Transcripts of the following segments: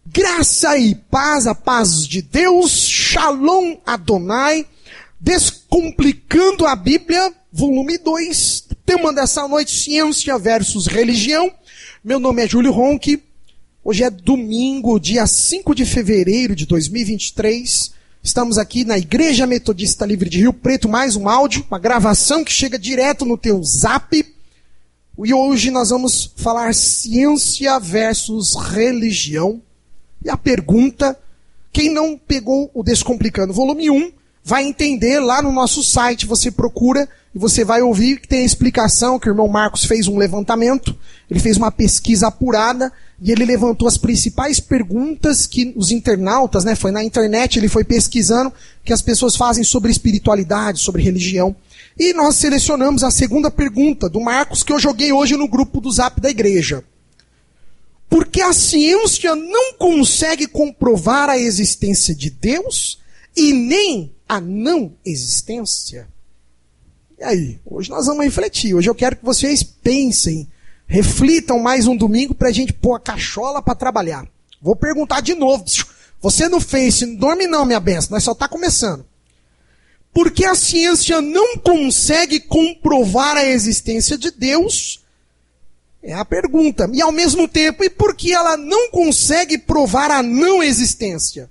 Graça e paz, a paz de Deus, Shalom Adonai, Descomplicando a Bíblia, volume 2, tema dessa noite, ciência versus religião. Meu nome é Júlio Ronchi, hoje é domingo, dia 5 de fevereiro de 2023, estamos aqui na Igreja Metodista Livre de Rio Preto, mais um áudio, uma gravação que chega direto no teu zap, e hoje nós vamos falar ciência versus religião. E a pergunta, quem não pegou o Descomplicando volume 1, vai entender lá no nosso site, você procura e você vai ouvir que tem a explicação, que o irmão Marcos fez um levantamento, ele fez uma pesquisa apurada e ele levantou as principais perguntas que os internautas, foi na internet, ele foi pesquisando, que as pessoas fazem sobre espiritualidade, sobre religião. E nós selecionamos a segunda pergunta do Marcos, que eu joguei hoje no grupo do Zap da igreja. Porque a ciência não consegue comprovar a existência de Deus e nem a não existência. E aí, hoje nós vamos refletir. Hoje eu quero que vocês pensem, reflitam mais um domingo para a gente pôr a cachola para trabalhar. Vou perguntar de novo. Você não fez, não dorme não, minha benção, nós só está começando. Porque a ciência não consegue comprovar a existência de Deus? É a pergunta. E ao mesmo tempo, e por que ela não consegue provar a não existência?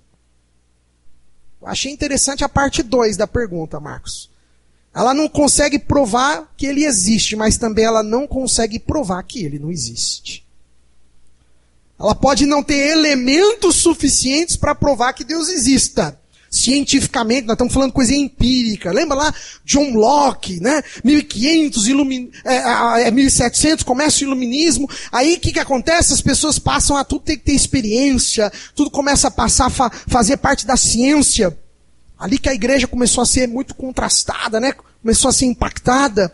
Eu achei interessante a parte 2 da pergunta, Marcos. Ela não consegue provar que ele existe, mas também ela não consegue provar que ele não existe. Ela pode não ter elementos suficientes para provar que Deus exista. Cientificamente, nós estamos falando coisa empírica. Lembra lá John Locke, 1500, 1700, começa o iluminismo. Aí o que acontece? As pessoas passam a tudo ter que ter experiência, tudo começa a passar a fazer parte da ciência. Ali que a igreja começou a ser muito contrastada, começou a ser impactada.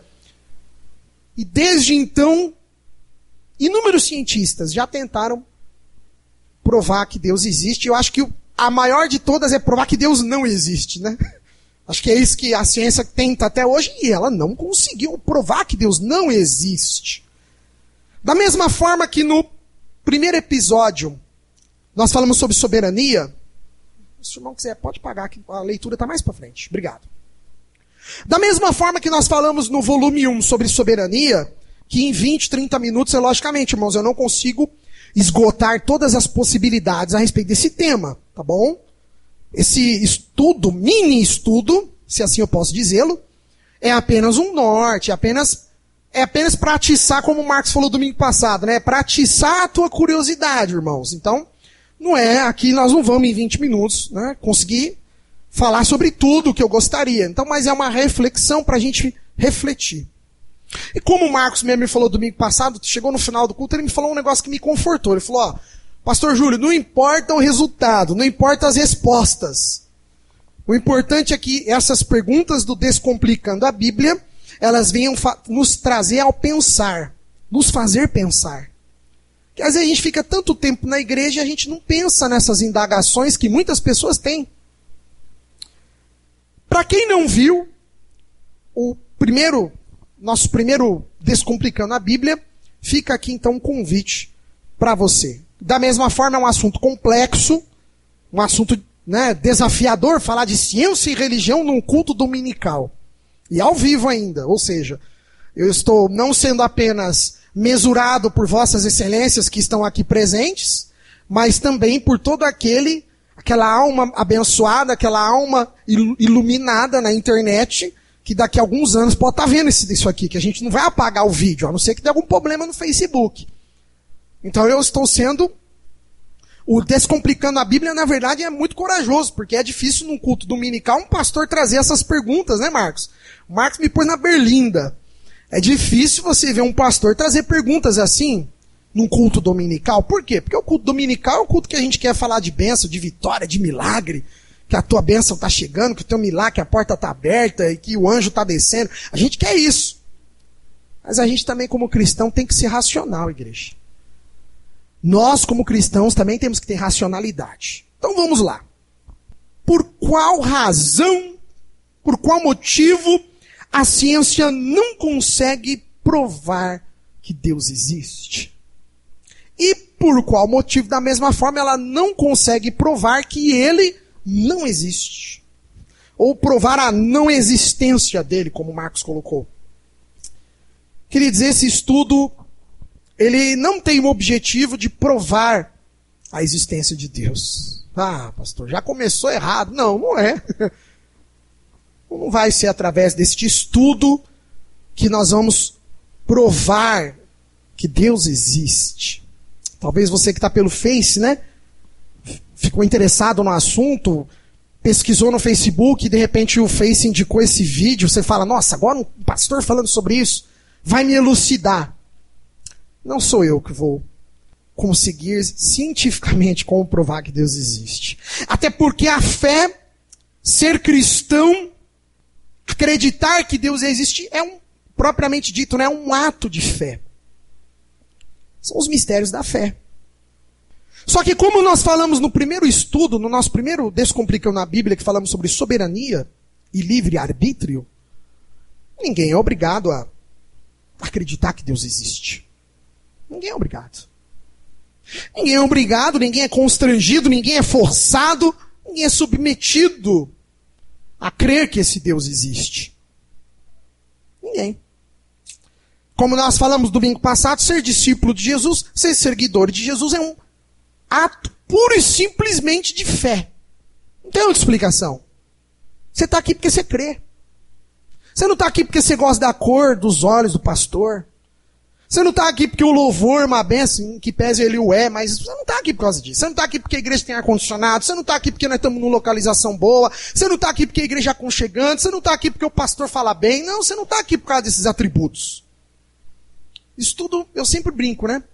E desde então, inúmeros cientistas já tentaram provar que Deus existe. Eu acho que a maior de todas é provar que Deus não existe, Acho que é isso que a ciência tenta até hoje, e ela não conseguiu provar que Deus não existe. Da mesma forma que no primeiro episódio, nós falamos sobre soberania. Se o irmão quiser, pode pagar, que a leitura está mais para frente. Obrigado. Da mesma forma que nós falamos no volume 1 sobre soberania, que em 20, 30 minutos, logicamente, irmãos, eu não consigo esgotar todas as possibilidades a respeito desse tema, tá bom? Esse estudo, mini estudo, se assim eu posso dizê-lo, é apenas um norte, é apenas para atiçar, como o Marcos falou domingo passado, para atiçar a tua curiosidade, irmãos. Então, não é, aqui nós não vamos em 20 minutos, conseguir falar sobre tudo que eu gostaria. Então, mas é uma reflexão para a gente refletir. E como o Marcos mesmo me falou domingo passado, chegou no final do culto, ele me falou um negócio que me confortou. Ele falou, Pastor Júlio, não importa o resultado, não importa as respostas. O importante é que essas perguntas do Descomplicando a Bíblia, elas venham nos trazer ao pensar, nos fazer pensar. Porque às vezes a gente fica tanto tempo na igreja e a gente não pensa nessas indagações que muitas pessoas têm. Para quem não viu, nosso primeiro Descomplicando a Bíblia, fica aqui então um convite para você. Da mesma forma, é um assunto complexo, um assunto desafiador, falar de ciência e religião num culto dominical. E ao vivo ainda, ou seja, eu estou não sendo apenas mesurado por vossas excelências que estão aqui presentes, mas também por todo aquela alma abençoada, aquela alma iluminada na internet, que daqui a alguns anos pode estar vendo isso aqui, que a gente não vai apagar o vídeo, a não ser que dê algum problema no Facebook. Então eu estou sendo... O Descomplicando a Bíblia, na verdade, é muito corajoso, porque é difícil num culto dominical um pastor trazer essas perguntas, Marcos? O Marcos me pôs na berlinda. É difícil você ver um pastor trazer perguntas assim num culto dominical. Por quê? Porque o culto dominical é o culto que a gente quer falar de bênção, de vitória, de milagre, que a tua bênção está chegando, que o teu milagre, que a porta está aberta e que o anjo está descendo. A gente quer isso. Mas a gente também, como cristão, tem que ser racional, igreja. Nós, como cristãos, também temos que ter racionalidade. Então vamos lá. Por qual razão, por qual motivo a ciência não consegue provar que Deus existe? E por qual motivo, da mesma forma, ela não consegue provar que ele não existe. Ou provar a não existência dele, como Marcos colocou. Queria dizer, esse estudo, ele não tem o objetivo de provar a existência de Deus. Ah, pastor, já começou errado. Não, não é. Não vai ser através deste estudo que nós vamos provar que Deus existe. Talvez você que está pelo Face, né? Ficou interessado no assunto, pesquisou no Facebook e de repente o Face indicou esse vídeo. Você fala, nossa, agora um pastor falando sobre isso vai me elucidar. Não sou eu que vou conseguir cientificamente comprovar que Deus existe. Até porque a fé, ser cristão, acreditar que Deus existe é propriamente dito, né, um ato de fé. São os mistérios da fé. Só que como nós falamos no primeiro estudo, no nosso primeiro Descomplicando a Bíblia, que falamos sobre soberania e livre-arbítrio, ninguém é obrigado a acreditar que Deus existe. Ninguém é obrigado. Ninguém é obrigado, ninguém é constrangido, ninguém é forçado, ninguém é submetido a crer que esse Deus existe. Ninguém. Como nós falamos domingo passado, ser discípulo de Jesus, ser seguidor de Jesus é um ato puro e simplesmente de fé. Não tem outra explicação. Você está aqui porque você crê. Você não está aqui porque você gosta da cor dos olhos do pastor. Você não está aqui porque o louvor é uma benção, que pese ele o é, mas você não está aqui por causa disso. Você não está aqui porque a igreja tem ar-condicionado. Você não está aqui porque nós estamos numa localização boa. Você não está aqui porque a igreja é aconchegante. Você não está aqui porque o pastor fala bem. Não, você não está aqui por causa desses atributos. Isso tudo, eu sempre brinco, né?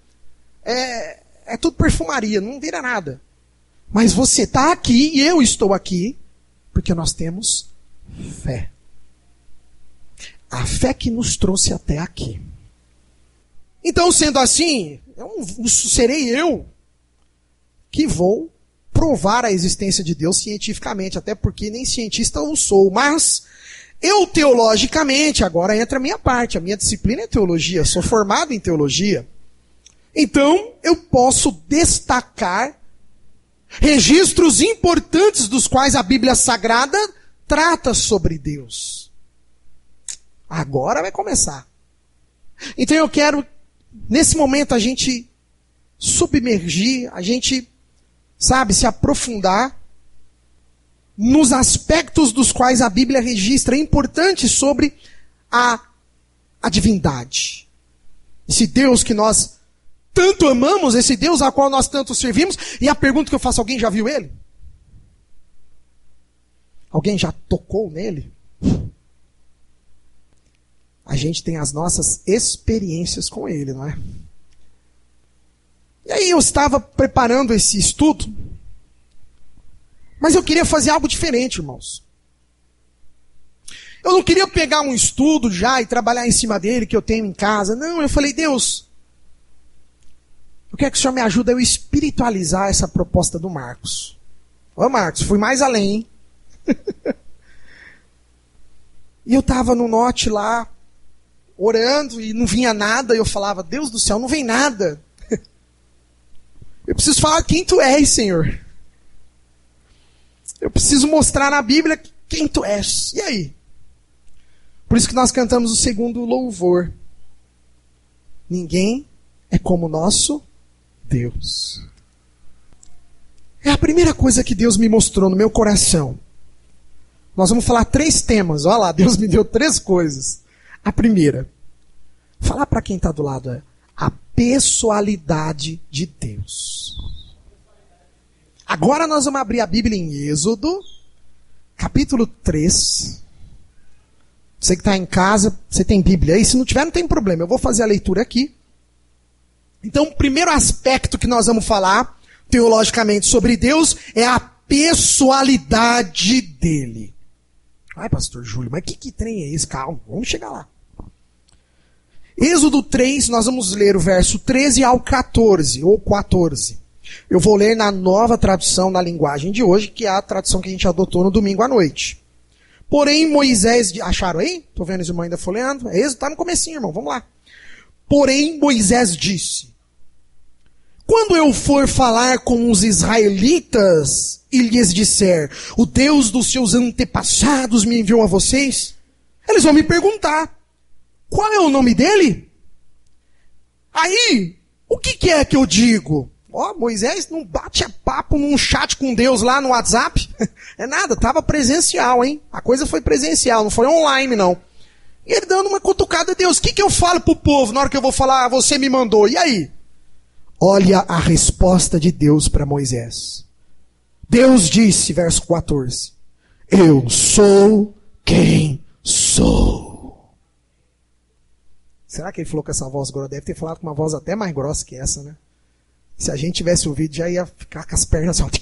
É tudo perfumaria, não vira nada. Mas você está aqui e eu estou aqui porque nós temos fé. A fé que nos trouxe até aqui. Então, sendo assim, serei eu que vou provar a existência de Deus cientificamente, até porque nem cientista eu sou, mas eu teologicamente, agora entra a minha parte, a minha disciplina é teologia, sou formado em teologia. Então, eu posso destacar registros importantes dos quais a Bíblia Sagrada trata sobre Deus. Agora vai começar. Então eu quero, nesse momento, a gente submergir, a gente, se aprofundar nos aspectos dos quais a Bíblia registra importantes sobre a divindade. Esse Deus que nós tanto amamos, esse Deus ao qual nós tanto servimos. E a pergunta que eu faço, alguém já viu ele? Alguém já tocou nele? A gente tem as nossas experiências com ele, não é? E aí eu estava preparando esse estudo, mas eu queria fazer algo diferente, irmãos. Eu não queria pegar um estudo já e trabalhar em cima dele, que eu tenho em casa. Não, eu falei, Deus, eu quero que o Senhor me ajude a eu espiritualizar essa proposta do Marcos. Ô Marcos, fui mais além, hein? E eu estava no norte lá, orando, e não vinha nada, e eu falava, Deus do céu, não vem nada. Eu preciso falar quem tu és, Senhor. Eu preciso mostrar na Bíblia quem tu és. E aí? Por isso que nós cantamos o segundo louvor. Ninguém é como nosso Deus. É a primeira coisa que Deus me mostrou no meu coração. Nós vamos falar 3 temas. Olha lá, Deus me deu 3 coisas. A primeira, falar para quem está do lado, é a pessoalidade de Deus. Agora nós vamos abrir a Bíblia em Êxodo, capítulo 3. Você que está em casa, você tem Bíblia aí? Se não tiver, não tem problema. Eu vou fazer a leitura aqui. Então, o primeiro aspecto que nós vamos falar, teologicamente, sobre Deus, é a pessoalidade dele. Ai, pastor Júlio, mas que trem é esse? Calma, vamos chegar lá. Êxodo 3, nós vamos ler o verso 13 ao 14, ou 14. Eu vou ler na nova tradução na linguagem de hoje, que é a tradução que a gente adotou no domingo à noite. Porém, Moisés... Acharam aí? Estou vendo os irmãos ainda folheando. Êxodo está no comecinho, irmão. Vamos lá. Porém, Moisés disse: quando eu for falar com os israelitas e lhes disser, o Deus dos seus antepassados me enviou a vocês, eles vão me perguntar, qual é o nome dele? Aí, o que é que eu digo? Moisés não bate a papo num chat com Deus lá no WhatsApp. É nada, estava presencial, hein? A coisa foi presencial, não foi online, não. E ele dando uma cutucada a Deus. O que eu falo pro povo na hora que eu vou falar, você me mandou? E aí? Olha a resposta de Deus para Moisés. Deus disse, verso 14, eu sou quem sou. Será que ele falou com essa voz grossa? Deve ter falado com uma voz até mais grossa que essa, né? Se a gente tivesse ouvido, já ia ficar com as pernas assim.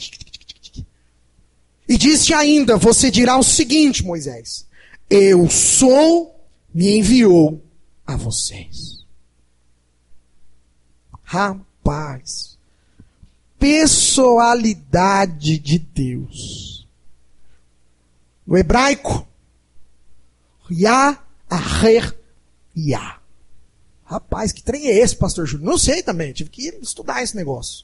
E disse ainda, você dirá o seguinte, Moisés, eu sou, me enviou a vocês. Rapaz, pessoalidade de Deus. No hebraico, Yah, Aher, Yah. Rapaz, que trem é esse, pastor Júlio? Não sei também, tive que estudar esse negócio.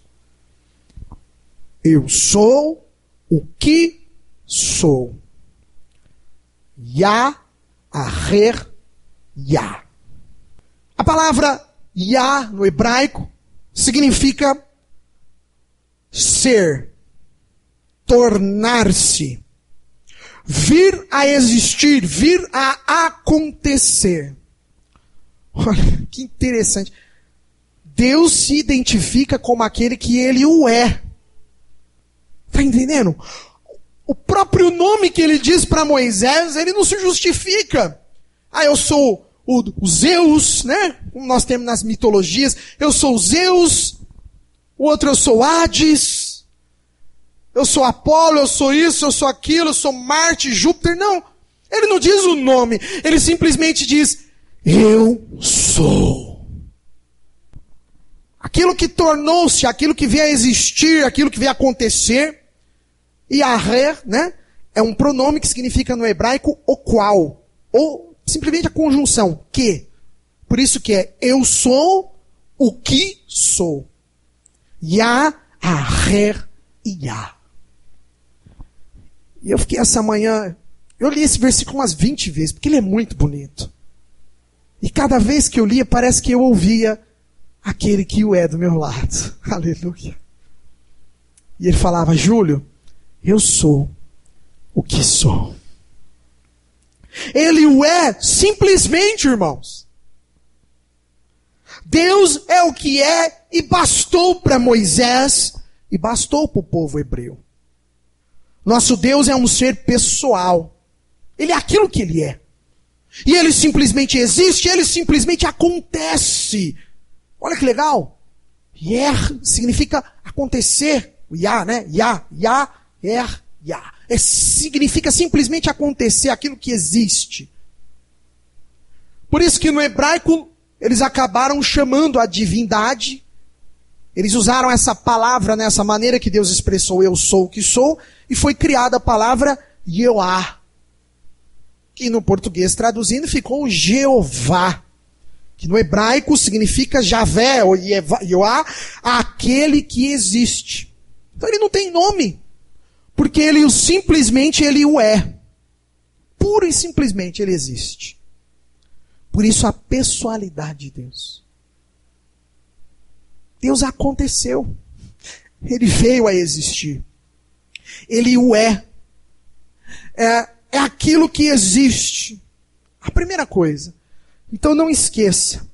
Eu sou o que sou. Yah, Aher, Yah. A palavra Yah no hebraico significa ser, tornar-se, vir a existir, vir a acontecer. Olha, que interessante. Deus se identifica como aquele que ele o é. Está entendendo? O próprio nome que ele diz para Moisés, ele não se justifica. Eu sou o Zeus, né? Como nós temos nas mitologias. Eu sou Zeus. O outro eu sou Hades. Eu sou Apolo, eu sou isso, eu sou aquilo, eu sou Marte, Júpiter. Não. Ele não diz o nome. Ele simplesmente diz, eu sou. Aquilo que tornou-se, aquilo que veio a existir, aquilo que veio a acontecer. E Aher, né? É um pronome que significa no hebraico o qual. Ou simplesmente a conjunção, que. Por isso que é, eu sou o que sou. Yah, Aher, Yah. E eu fiquei essa manhã, eu li esse versículo umas 20 vezes, porque ele é muito bonito. E cada vez que eu lia, parece que eu ouvia aquele que o é do meu lado. Aleluia. E ele falava, Júlio, eu sou o que sou. Ele o é simplesmente, irmãos. Deus é o que é e bastou para Moisés e bastou para o povo hebreu. Nosso Deus é um ser pessoal. Ele é aquilo que ele é. E ele simplesmente existe, ele simplesmente acontece. Olha que legal. Yer significa acontecer. O Yah, né? Yah, Yah, Yer, Yah. Significa simplesmente acontecer aquilo que existe. Por isso que no hebraico eles acabaram chamando a divindade. Eles usaram essa palavra, nessa maneira que Deus expressou, eu sou o que sou, e foi criada a palavra Yehoah, que no português traduzindo ficou Jeová, que no hebraico significa Javé, ou Yehoah, aquele que existe. Então ele não tem nome, porque ele simplesmente ele o é. Puro e simplesmente ele existe. Por isso a pessoalidade de Deus. Deus aconteceu. Ele veio a existir. Ele o é. É aquilo que existe. A primeira coisa. Então não esqueça.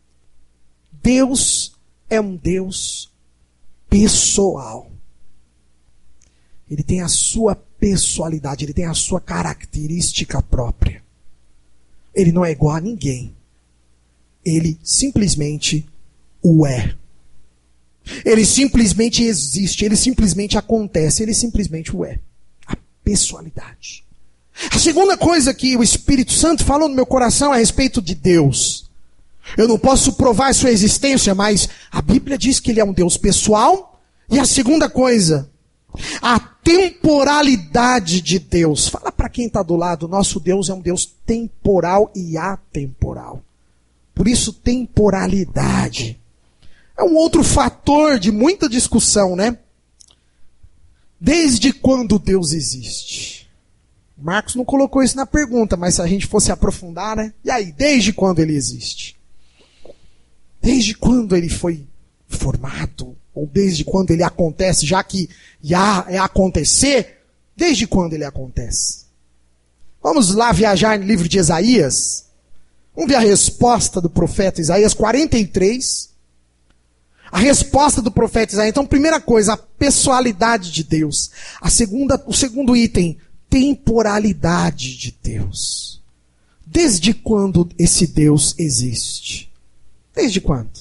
Deus é um Deus pessoal. Ele tem a sua pessoalidade, ele tem a sua característica própria. Ele não é igual a ninguém. Ele simplesmente o é. Ele simplesmente existe, ele simplesmente acontece, ele simplesmente o é. A pessoalidade. A segunda coisa que o Espírito Santo falou no meu coração a respeito de Deus. Eu não posso provar a sua existência, mas a Bíblia diz que ele é um Deus pessoal. E a segunda coisa, a temporalidade de Deus. Fala para quem está do lado, nosso Deus é um Deus temporal e atemporal. Por isso, temporalidade. É um outro fator de muita discussão, né? Desde quando Deus existe? Marcos não colocou isso na pergunta, mas se a gente fosse aprofundar, né? E aí, desde quando ele existe? Desde quando ele foi formado? Ou desde quando ele acontece? Já que é acontecer, desde quando ele acontece? Vamos lá viajar no livro de Isaías. Vamos ver a resposta do profeta Isaías 43. A resposta do profeta Isaías. Então, primeira coisa, a pessoalidade de Deus. O segundo item, temporalidade de Deus. Desde quando esse Deus existe? Desde quando?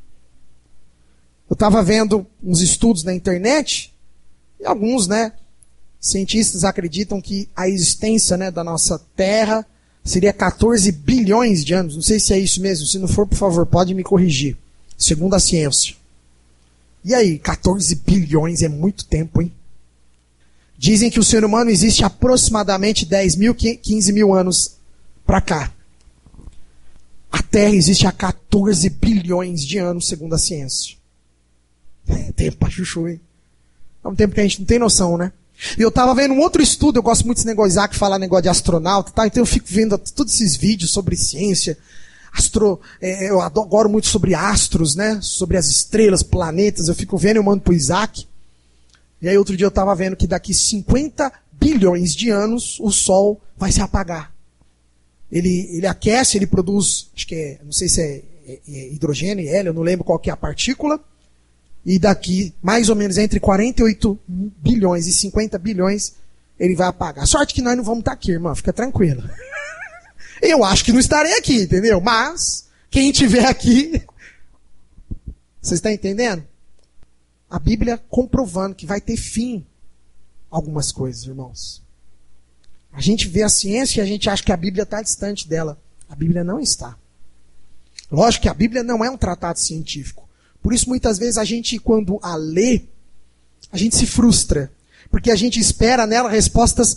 Eu estava vendo uns estudos na internet, e alguns, cientistas acreditam que a existência, da nossa Terra seria 14 bilhões de anos. Não sei se é isso mesmo. Se não for, por favor, pode me corrigir. Segundo a ciência. E aí, 14 bilhões é muito tempo, hein? Dizem que o ser humano existe aproximadamente 10 mil, 15 mil anos para cá. A Terra existe há 14 bilhões de anos, segundo a ciência. É tempo pra chuchu, hein? É um tempo que a gente não tem noção, né? E eu tava vendo um outro estudo, eu gosto muito desse negócio, Isaac fala negócio de astronauta e tal, então eu fico vendo todos esses vídeos sobre ciência, eu adoro muito sobre astros, sobre as estrelas, planetas, eu fico vendo e eu mando pro Isaac. E aí outro dia eu tava vendo que daqui 50 bilhões de anos o Sol vai se apagar. Ele aquece, ele produz, não sei se é hidrogênio, hélio, eu não lembro qual que é a partícula. E daqui, mais ou menos, entre 48 bilhões e 50 bilhões, ele vai apagar. Sorte que nós não vamos estar aqui, irmão. Fica tranquilo. Eu acho que não estarei aqui, entendeu? Mas, quem estiver aqui... Você está entendendo? A Bíblia comprovando que vai ter fim algumas coisas, irmãos. A gente vê a ciência e a gente acha que a Bíblia está distante dela. A Bíblia não está. Lógico que a Bíblia não é um tratado científico. Por isso, muitas vezes, a gente, quando a lê, a gente se frustra. Porque a gente espera nela respostas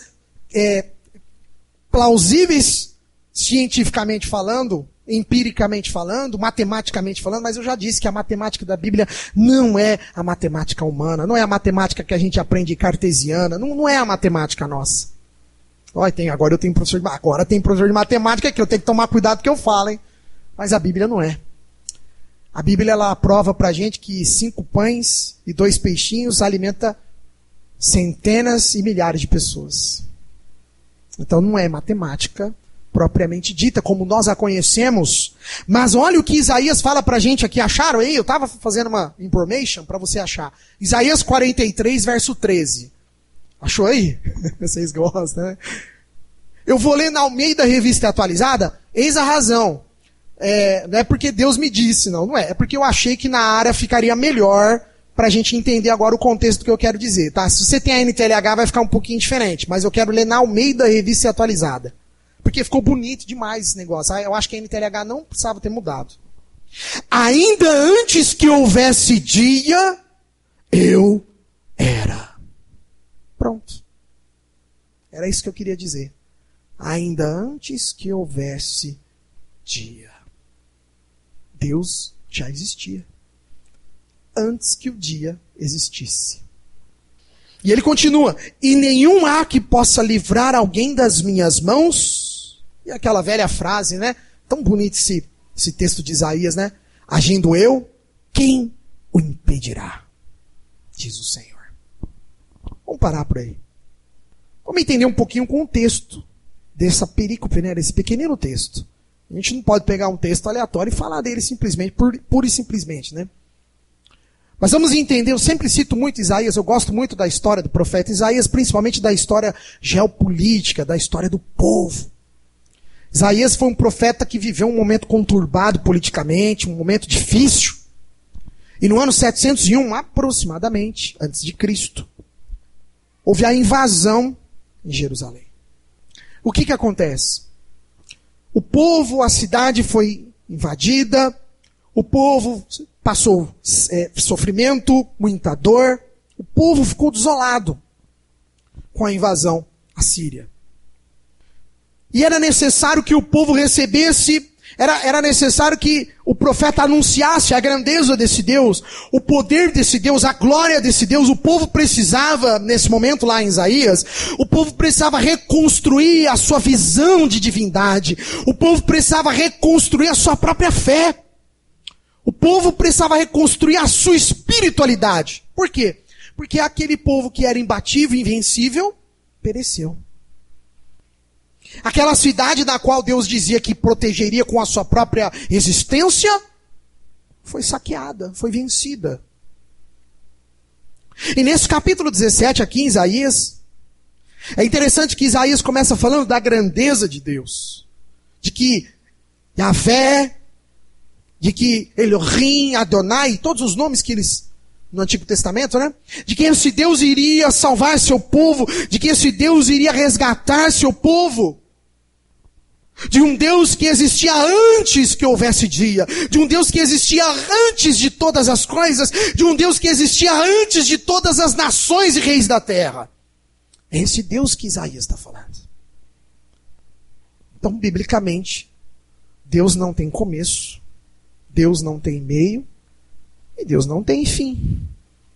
plausíveis, cientificamente falando, empiricamente falando, matematicamente falando, mas eu já disse que a matemática da Bíblia não é a matemática humana, não é a matemática que a gente aprende cartesiana, não é a matemática nossa. Agora tem professor de matemática que eu tenho que tomar cuidado com o que eu falo, hein? Mas a Bíblia não é. A Bíblia, ela prova pra gente que 5 pães e 2 peixinhos alimenta centenas e milhares de pessoas. Então não é matemática propriamente dita, como nós a conhecemos. Mas olha o que Isaías fala pra gente aqui. Acharam aí? Eu estava fazendo uma information para você achar. Isaías 43, verso 13. Achou aí? Vocês gostam, né? Eu vou ler na Almeida Revista Atualizada. Eis a razão. Não é porque Deus me disse, não é. É porque eu achei que na área ficaria melhor pra gente entender agora o contexto que eu quero dizer, tá? Se você tem a NTLH vai ficar um pouquinho diferente, mas eu quero ler na Almeida Revista Atualizada. Porque ficou bonito demais esse negócio. Eu acho que a NTLH não precisava ter mudado. Ainda antes que houvesse dia, eu era. Pronto. Era isso que eu queria dizer. Ainda antes que houvesse dia. Deus já existia. Antes que o dia existisse. E ele continua. E nenhum há que possa livrar alguém das minhas mãos. E aquela velha frase, né? Tão bonito esse texto de Isaías, né? Agindo eu, quem o impedirá? Diz o Senhor. Vamos parar por aí. Vamos entender um pouquinho o contexto dessa perícope, né? Desse pequenino texto. A gente não pode pegar um texto aleatório e falar dele simplesmente, pura e simplesmente, né? Mas vamos entender, eu sempre cito muito Isaías, eu gosto muito da história do profeta Isaías, principalmente da história geopolítica, da história do povo. Isaías foi um profeta que viveu um momento conturbado politicamente, um momento difícil. E no ano 701, aproximadamente, antes de Cristo, houve a invasão em Jerusalém. O que acontece? O povo, a cidade foi invadida, o povo passou sofrimento, muita dor, o povo ficou desolado com a invasão assíria. E era necessário que o povo recebesse Era necessário que o profeta anunciasse a grandeza desse Deus, o poder desse Deus, a glória desse Deus. O povo precisava, nesse momento lá em Isaías, o povo precisava reconstruir a sua visão de divindade. O povo precisava reconstruir a sua própria fé. O povo precisava reconstruir a sua espiritualidade. Por quê? Porque aquele povo que era imbatível, invencível, pereceu. Aquela cidade da qual Deus dizia que protegeria com a sua própria existência, foi saqueada, foi vencida. E nesse capítulo 17 aqui em Isaías, é interessante que Isaías começa falando da grandeza de Deus. De que Yahvé, de que Elohim, Adonai, todos os nomes que eles no Antigo Testamento, né? De que esse Deus iria salvar seu povo, de que esse Deus iria resgatar seu povo. De um Deus que existia antes que houvesse dia, de um Deus que existia antes de todas as coisas, de um Deus que existia antes de todas as nações e reis da terra. É esse Deus que Isaías está falando. Então, biblicamente, Deus não tem começo, Deus não tem meio, e Deus não tem fim.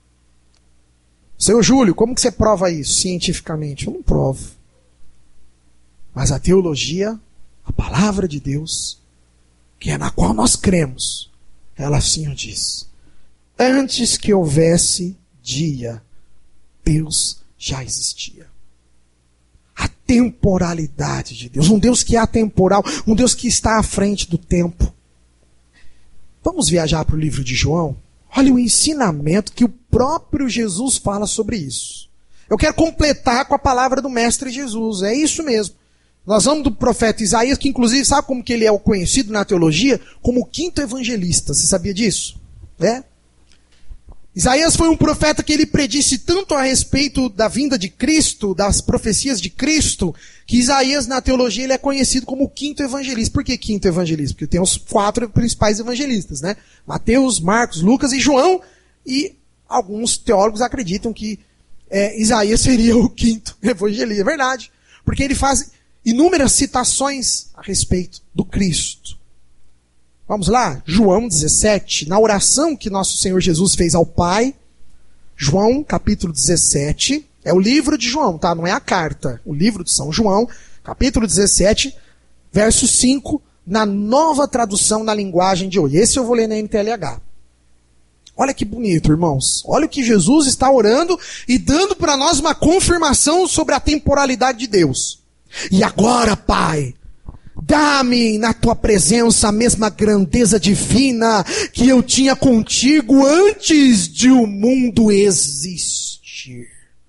Seu Júlio, como que você prova isso cientificamente? Eu não provo. Mas a teologia, a palavra de Deus, que é na qual nós cremos, ela assim o diz. Antes que houvesse dia, Deus já existia. A temporalidade de Deus, um Deus que é atemporal, um Deus que está à frente do tempo. Vamos viajar para o livro de João? Olha o ensinamento que o próprio Jesus fala sobre isso. Eu quero completar com a palavra do Mestre Jesus. É isso mesmo. Nós vamos do profeta Isaías, que inclusive, sabe como que ele é conhecido na teologia? Como o quinto evangelista. Você sabia disso? É? Isaías foi um profeta que ele predisse tanto a respeito da vinda de Cristo, das profecias de Cristo, que Isaías na teologia ele é conhecido como o quinto evangelista. Por que quinto evangelista? Porque tem os 4 principais evangelistas, né? Mateus, Marcos, Lucas e João, e alguns teólogos acreditam que Isaías seria o quinto evangelista. É verdade, porque ele faz inúmeras citações a respeito do Cristo. Vamos lá? João 17, na oração que nosso Senhor Jesus fez ao Pai, João capítulo 17, é o livro de João, tá? Não é a carta, o livro de São João, capítulo 17, verso 5, na nova tradução na linguagem de hoje. Esse eu vou ler na NTLH. Olha que bonito, irmãos. Olha o que Jesus está orando e dando para nós uma confirmação sobre a temporalidade de Deus. E agora, Pai, dá-me na tua presença a mesma grandeza divina que eu tinha contigo antes de o mundo existir.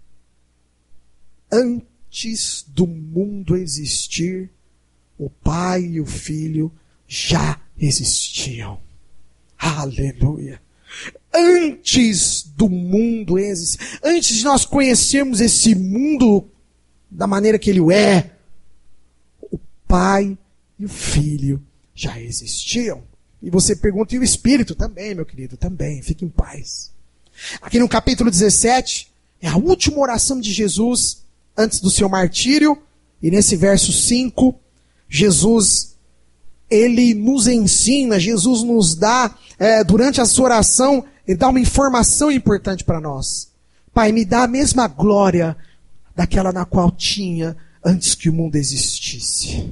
Antes do mundo existir, o Pai e o Filho já existiam. Aleluia. Antes do mundo existir, antes de nós conhecermos esse mundo da maneira que ele é, o Pai e o Filho já existiam. E você pergunta, e o Espírito? Também, meu querido, também. Fique em paz. Aqui no capítulo 17, é a última oração de Jesus antes do seu martírio. E nesse verso 5, Jesus, ele nos ensina, Jesus nos dá, durante a sua oração, ele dá uma informação importante para nós. Pai, me dá a mesma glória daquela na qual tinha antes que o mundo existisse.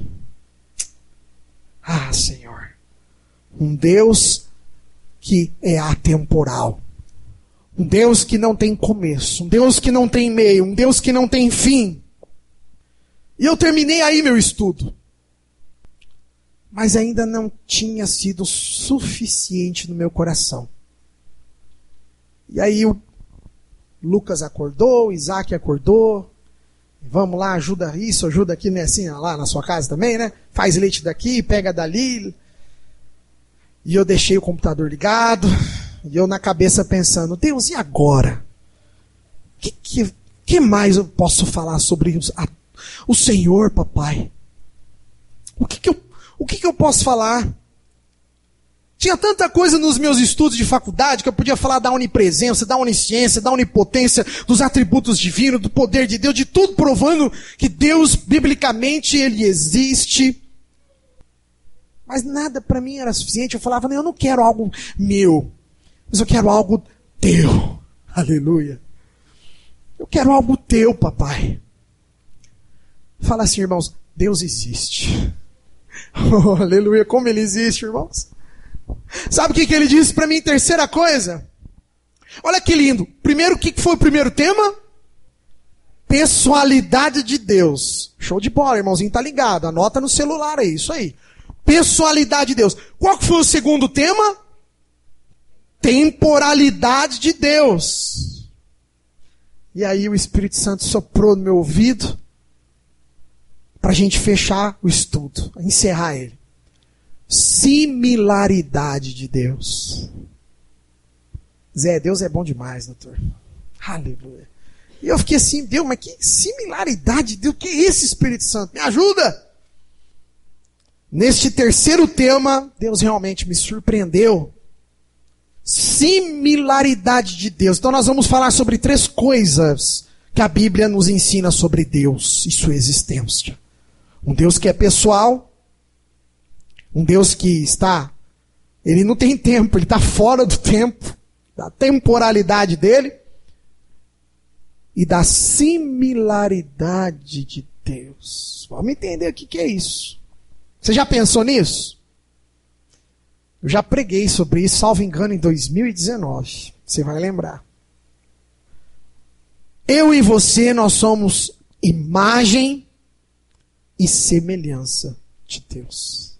Ah, Senhor, um Deus que é atemporal, um Deus que não tem começo, um Deus que não tem meio, um Deus que não tem fim. E eu terminei aí meu estudo, mas ainda não tinha sido suficiente no meu coração. E aí o Lucas acordou, o Isaac acordou. Vamos lá, ajuda isso, ajuda aqui, né? Assim, lá na sua casa também, né? Faz leite daqui, pega dali. E eu deixei o computador ligado. E eu na cabeça pensando, Deus, e agora? Que mais eu posso falar sobre o Senhor, papai? O que eu posso falar? Tinha tanta coisa nos meus estudos de faculdade que eu podia falar da onipresença, da onisciência, da onipotência, dos atributos divinos, do poder de Deus, de tudo provando que Deus, biblicamente, ele existe. Mas nada para mim era suficiente. Eu falava, não, eu não quero algo meu, mas eu quero algo teu. Aleluia. Eu quero algo teu, papai. Fala assim, irmãos, Deus existe. Oh, aleluia, como ele existe, irmãos. Sabe o que ele disse para mim? Terceira coisa. Olha que lindo. Primeiro, o que foi o primeiro tema? Pessoalidade de Deus. Show de bola, irmãozinho, tá ligado. Anota no celular aí, isso aí. Pessoalidade de Deus. Qual que foi o segundo tema? Temporalidade de Deus. E aí o Espírito Santo soprou no meu ouvido para a gente fechar o estudo, encerrar ele. Similaridade de Deus. Zé, Deus é bom demais, doutor. Aleluia. E eu fiquei assim, Deus, mas que similaridade de Deus? O que é esse Espírito Santo? Me ajuda! Neste terceiro tema, Deus realmente me surpreendeu. Similaridade de Deus. Então nós vamos falar sobre 3 coisas que a Bíblia nos ensina sobre Deus e sua existência. Um Deus que é pessoal, um Deus que ele não tem tempo, ele está fora do tempo, da temporalidade dele, e da similaridade de Deus. Vamos entender o que é isso. Você já pensou nisso? Eu já preguei sobre isso, salvo engano, em 2019. Você vai lembrar. Eu e você, nós somos imagem e semelhança de Deus.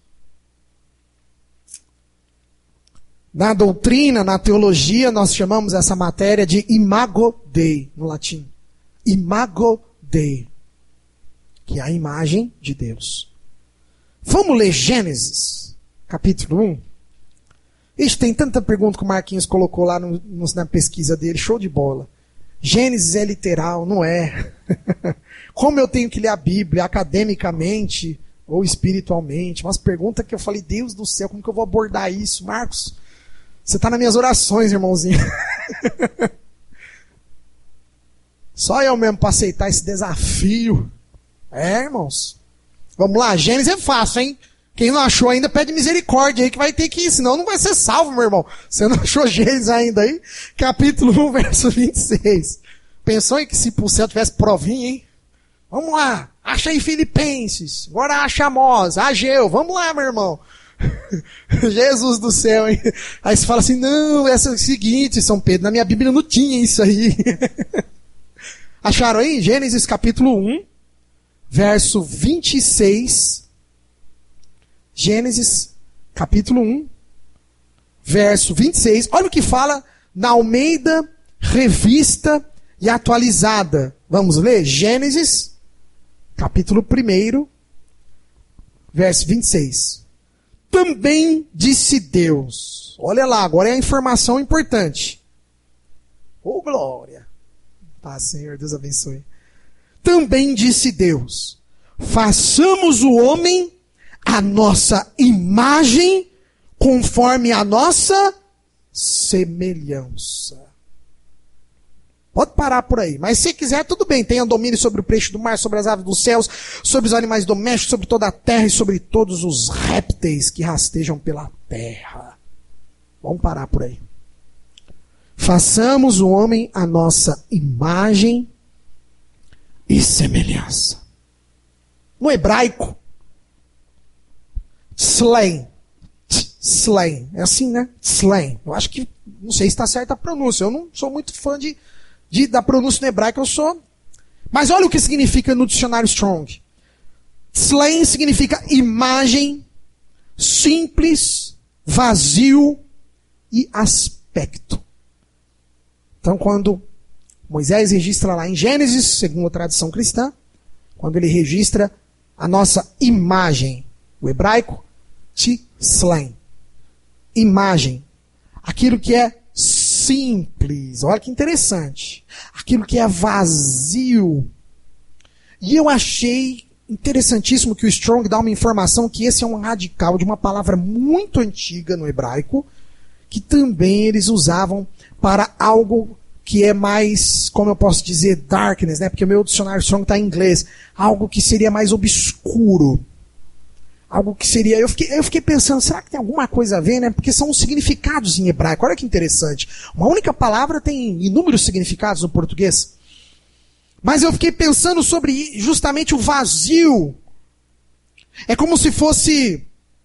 Na doutrina, na teologia, nós chamamos essa matéria de imago Dei, no latim. Imago Dei, que é a imagem de Deus. Vamos ler Gênesis, capítulo 1. Ixi, tem tanta pergunta que o Marquinhos colocou lá na pesquisa dele, show de bola. Gênesis é literal, não é? Como eu tenho que ler a Bíblia academicamente ou espiritualmente? Umas perguntas que eu falei, Deus do céu, como que eu vou abordar isso? Marcos, você está nas minhas orações, irmãozinho. Só eu mesmo para aceitar esse desafio. É, irmãos. Vamos lá, Gênesis é fácil, hein? Quem não achou ainda, pede misericórdia aí que vai ter que ir, senão não vai ser salvo, meu irmão. Você não achou Gênesis ainda aí? Capítulo 1, verso 26. Pensou em que se pro céu tivesse provinha, hein? Vamos lá, acha aí Filipenses, agora acha Amós, Ageu, vamos lá, meu irmão. Jesus do céu, hein? Aí você fala assim, não, é o seguinte, São Pedro, na minha Bíblia não tinha isso aí. Acharam aí? Gênesis capítulo 1, verso 26. Gênesis capítulo 1, verso 26. Olha o que fala na Almeida Revista e Atualizada. Vamos ler? Gênesis capítulo 1, verso 26. Também disse Deus. Olha lá, agora é a informação importante. Oh, glória. Paz, Senhor, Deus abençoe. Também disse Deus, façamos o homem a nossa imagem conforme a nossa semelhança. Pode parar por aí. Mas se quiser, tudo bem. Tenha domínio sobre o peixe do mar, sobre as aves dos céus, sobre os animais domésticos, sobre toda a terra e sobre todos os répteis que rastejam pela terra. Vamos parar por aí. Façamos o homem a nossa imagem e semelhança. No hebraico, Slain. Slain. É assim, né? Slain. Eu acho que, não sei se está certa a pronúncia. Eu não sou muito fã da pronúncia no hebraico, eu sou. Mas olha o que significa no dicionário Strong. Slain significa imagem, simples, vazio e aspecto. Então, quando Moisés registra lá em Gênesis, segundo a tradição cristã, quando ele registra a nossa imagem, o hebraico, Slain. Imagem. Aquilo que é simples. Olha que interessante. Aquilo que é vazio. E eu achei interessantíssimo que o Strong dá uma informação que esse é um radical de uma palavra muito antiga no hebraico, que também eles usavam para algo que é mais, como eu posso dizer, darkness, né? Porque o meu dicionário Strong está em inglês. Algo que seria mais obscuro. algo que seria... Eu fiquei pensando, será que tem alguma coisa a ver, né? Porque são os significados em hebraico. Olha que interessante. Uma única palavra tem inúmeros significados no português. Mas eu fiquei pensando sobre justamente o vazio. É como se fosse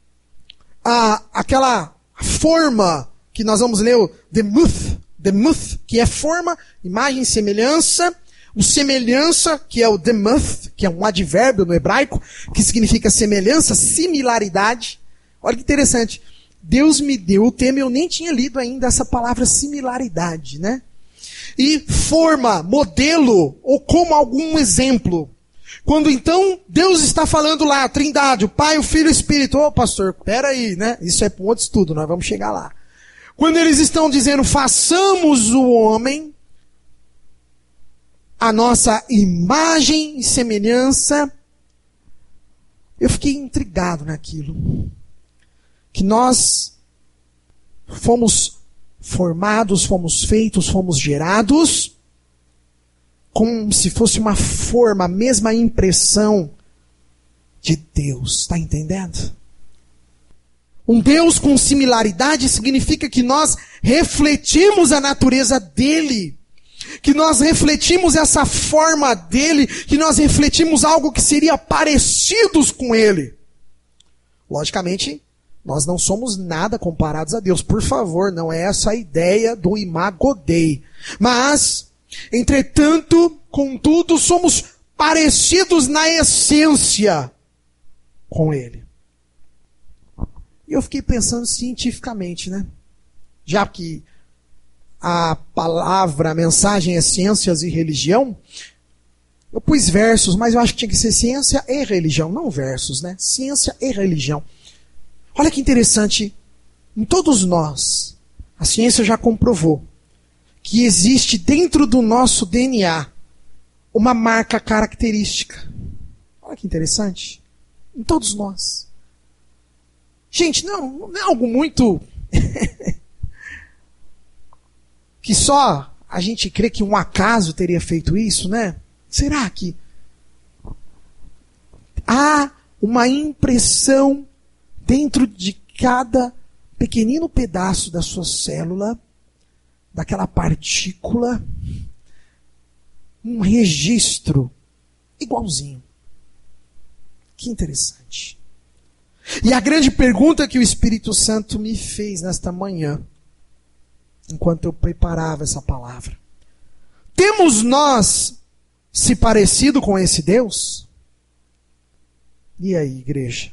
aquela forma que nós vamos ler, o demuth, que é forma, imagem, semelhança. O semelhança, que é o demuth, que é um advérbio no hebraico, que significa semelhança, similaridade. Olha que interessante. Deus me deu o tema, eu nem tinha lido ainda essa palavra similaridade, né? E forma, modelo, ou como algum exemplo. Quando então Deus está falando lá, a Trindade, o Pai, o Filho e o Espírito. Ô pastor, peraí, né? Isso é para um outro estudo, nós vamos chegar lá. Quando eles estão dizendo, façamos o homem a nossa imagem e semelhança, eu fiquei intrigado naquilo. Que nós fomos formados, fomos feitos, fomos gerados, como se fosse uma forma, a mesma impressão de Deus. Está entendendo? Um Deus com similaridade significa que nós refletimos a natureza dele. Que nós refletimos essa forma dele, que nós refletimos algo que seria parecidos com ele. Logicamente, nós não somos nada comparados a Deus. Por favor, não é essa a ideia do Imago Dei. Mas, entretanto, contudo, somos parecidos na essência com ele. E eu fiquei pensando cientificamente, né? Já que a palavra, a mensagem é ciências e religião, eu pus versos, mas eu acho que tinha que ser ciência e religião, não versos, né? Ciência e religião. Olha que interessante, em todos nós, a ciência já comprovou que existe dentro do nosso DNA uma marca característica. Olha que interessante. Em todos nós. Gente, não é algo muito... que só a gente crê que um acaso teria feito isso, né? Será que há uma impressão dentro de cada pequenino pedaço da sua célula, daquela partícula, um registro igualzinho? Que interessante. E a grande pergunta que o Espírito Santo me fez nesta manhã, enquanto eu preparava essa palavra: temos nós se parecido com esse Deus? E aí, igreja?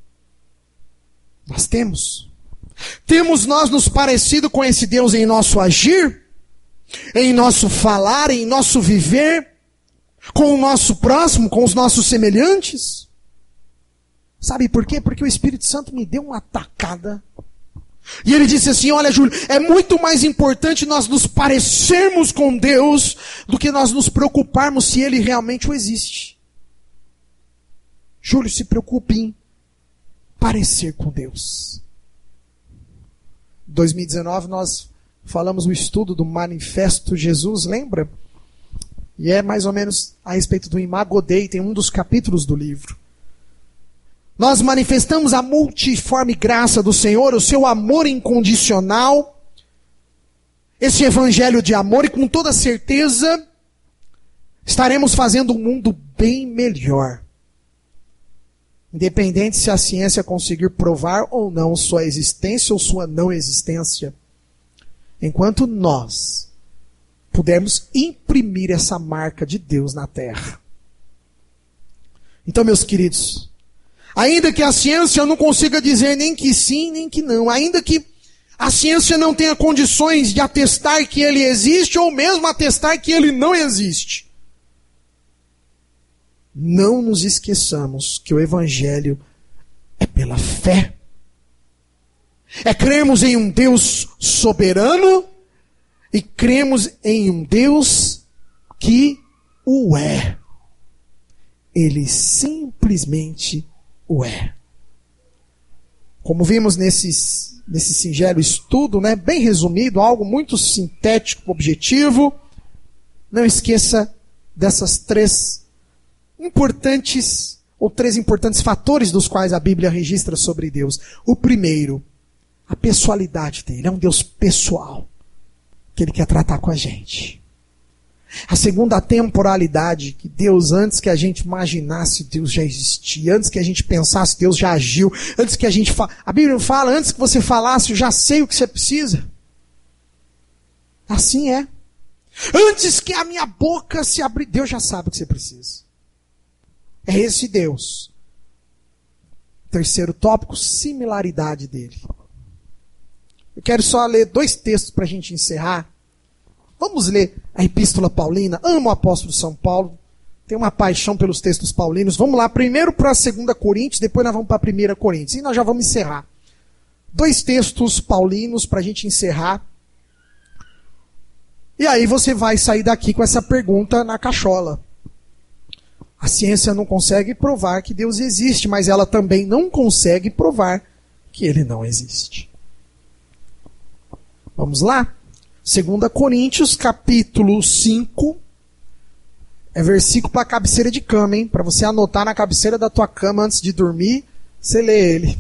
Nós temos? Temos nós nos parecido com esse Deus em nosso agir? Em nosso falar, em nosso viver? Com o nosso próximo, com os nossos semelhantes? Sabe por quê? Porque o Espírito Santo me deu uma tacada. E ele disse assim: olha, Júlio, é muito mais importante nós nos parecermos com Deus do que nós nos preocuparmos se Ele realmente existe. Júlio, se preocupe em parecer com Deus. Em 2019 nós falamos o estudo do Manifesto Jesus, lembra? E é mais ou menos a respeito do Imago Dei, tem um dos capítulos do livro. Nós manifestamos a multiforme graça do Senhor, o seu amor incondicional, esse evangelho de amor, e com toda certeza estaremos fazendo um mundo bem melhor. Independente se a ciência conseguir provar ou não sua existência ou sua não existência. Enquanto nós pudermos imprimir essa marca de Deus na terra. Então, meus queridos, ainda que a ciência não consiga dizer nem que sim, nem que não, ainda que a ciência não tenha condições de atestar que ele existe, ou mesmo atestar que ele não existe, não nos esqueçamos que o Evangelho é pela fé. É crermos em um Deus soberano e cremos em um Deus que o é. Ele simplesmente o é. Como vimos nesse singelo estudo, né, bem resumido, algo muito sintético, objetivo, não esqueça dessas três importantes ou 3 importantes fatores dos quais a Bíblia registra sobre Deus. O primeiro, a pessoalidade dele. É um Deus pessoal, que ele quer tratar com a gente. A segunda, a temporalidade, que Deus, antes que a gente imaginasse, Deus já existia. Antes que a gente pensasse, Deus já agiu. Antes que a gente a Bíblia fala, antes que você falasse, eu já sei o que você precisa. Assim é. Antes que a minha boca se abrir, Deus já sabe o que você precisa. É esse Deus. Terceiro tópico, similaridade dele. Eu quero só ler 2 textos para a gente encerrar. Vamos ler a Epístola Paulina. Amo o apóstolo São Paulo. Tenho uma paixão pelos textos paulinos. Vamos lá, primeiro para a 2 Coríntios, depois nós vamos para a 1 Coríntios. E nós já vamos encerrar. 2 textos paulinos para a gente encerrar. E aí você vai sair daqui com essa pergunta na cachola. A ciência não consegue provar que Deus existe, mas ela também não consegue provar que ele não existe. Vamos lá? 2 Coríntios, capítulo 5. É versículo para a cabeceira de cama, hein? Para você anotar na cabeceira da tua cama antes de dormir, você lê ele.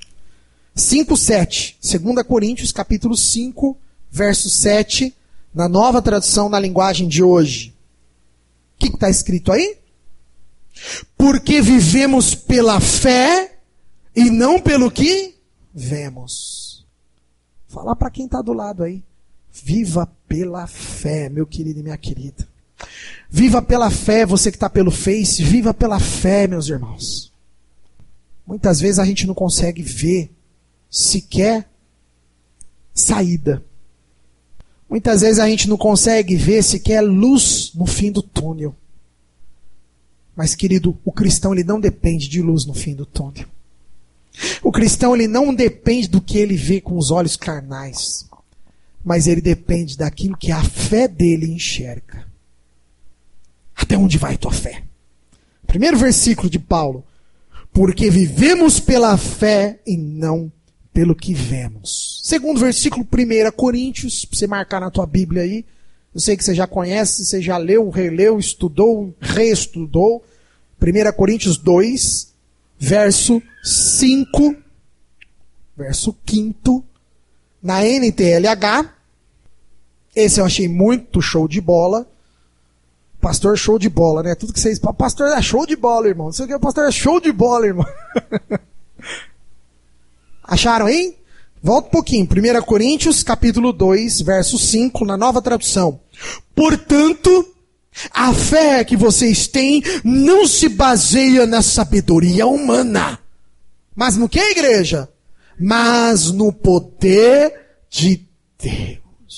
5:7. 2 Coríntios, capítulo 5, verso 7, na Nova Tradução, na linguagem de hoje. O que está escrito aí? Porque vivemos pela fé e não pelo que vemos. Fala para quem está do lado aí. Viva pela fé, meu querido e minha querida. Viva pela fé, você que está pelo Face, viva pela fé, meus irmãos. Muitas vezes a gente não consegue ver sequer saída. Muitas vezes a gente não consegue ver sequer luz no fim do túnel. Mas, querido, o cristão ele não depende de luz no fim do túnel. O cristão ele não depende do que ele vê com os olhos carnais. Mas ele depende daquilo que a fé dele enxerga. Até onde vai tua fé? Primeiro versículo de Paulo. Porque vivemos pela fé e não pelo que vemos. Segundo versículo, 1 Coríntios, para você marcar na tua Bíblia aí. Eu sei que você já conhece, você já leu, releu, estudou, reestudou. 1 Coríntios 2, verso 5, verso 5, na NTLH. Esse eu achei muito show de bola. Pastor show de bola, né? Tudo que vocês... Pastor é show de bola, irmão. Não sei o que, pastor é show de bola, irmão. Acharam, hein? Volta um pouquinho. 1 Coríntios, capítulo 2, verso 5, na Nova Tradução. Portanto, a fé que vocês têm não se baseia na sabedoria humana. Mas no que, igreja? Mas no poder de Deus.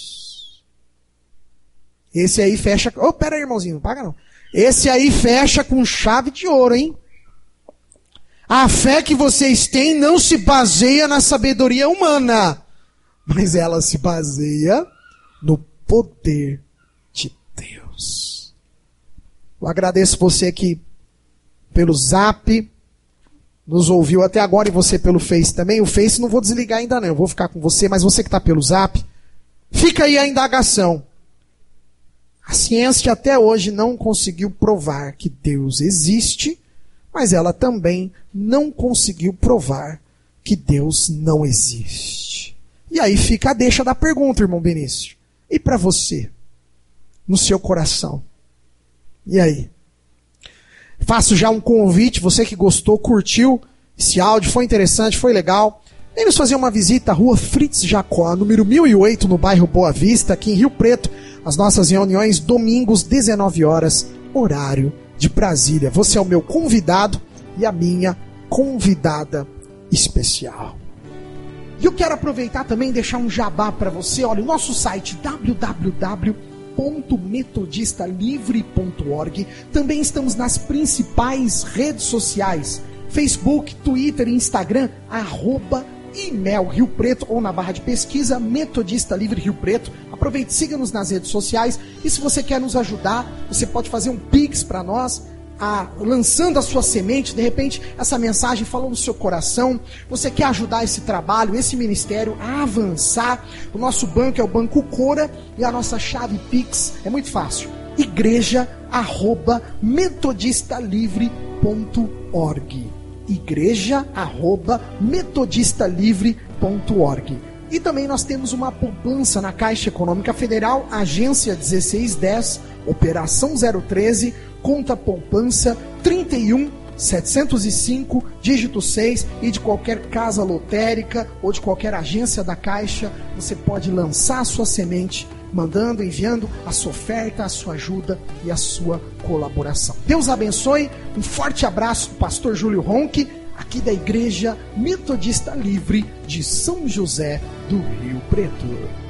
Esse aí fecha... Oh, pera aí, irmãozinho, não paga não. Esse aí fecha com chave de ouro, hein? A fé que vocês têm não se baseia na sabedoria humana, mas ela se baseia no poder de Deus. Eu agradeço você que pelo Zap nos ouviu até agora e você pelo Face também. O Face não vou desligar ainda não, eu vou ficar com você, mas você que está pelo Zap, fica aí a indagação. A ciência até hoje não conseguiu provar que Deus existe, mas ela também não conseguiu provar que Deus não existe. E aí fica a deixa da pergunta, irmão Benício. E para você? No seu coração? E aí? Faço já um convite, você que gostou, curtiu esse áudio, foi interessante, foi legal. Vem nos fazer uma visita à rua Fritz Jacó, número 1008, no bairro Boa Vista, aqui em Rio Preto. As nossas reuniões, domingos, 19 horas, horário de Brasília. Você é o meu convidado e a minha convidada especial. E eu quero aproveitar também e deixar um jabá para você. Olha, o nosso site www.metodistalivre.org. Também estamos nas principais redes sociais: Facebook, Twitter e Instagram, @IMEL Rio Preto, ou na barra de pesquisa Metodista Livre Rio Preto. Aproveite, siga-nos nas redes sociais. E se você quer nos ajudar, você pode fazer um Pix para nós, lançando a sua semente. De repente essa mensagem falou no seu coração, você quer ajudar esse trabalho, esse ministério a avançar. O nosso banco é o Banco Cora e a nossa chave Pix é muito fácil: igreja@metodistalivre.org. igreja@metodistalivre.org. E também nós temos uma poupança na Caixa Econômica Federal, agência 1610, operação 013, conta poupança 31.705, dígito 6, e de qualquer casa lotérica ou de qualquer agência da Caixa, você pode lançar a sua semente, enviando a sua oferta, a sua ajuda e a sua colaboração. Deus abençoe, um forte abraço do pastor Júlio Ronque, aqui da Igreja Metodista Livre de São José do Rio Preto.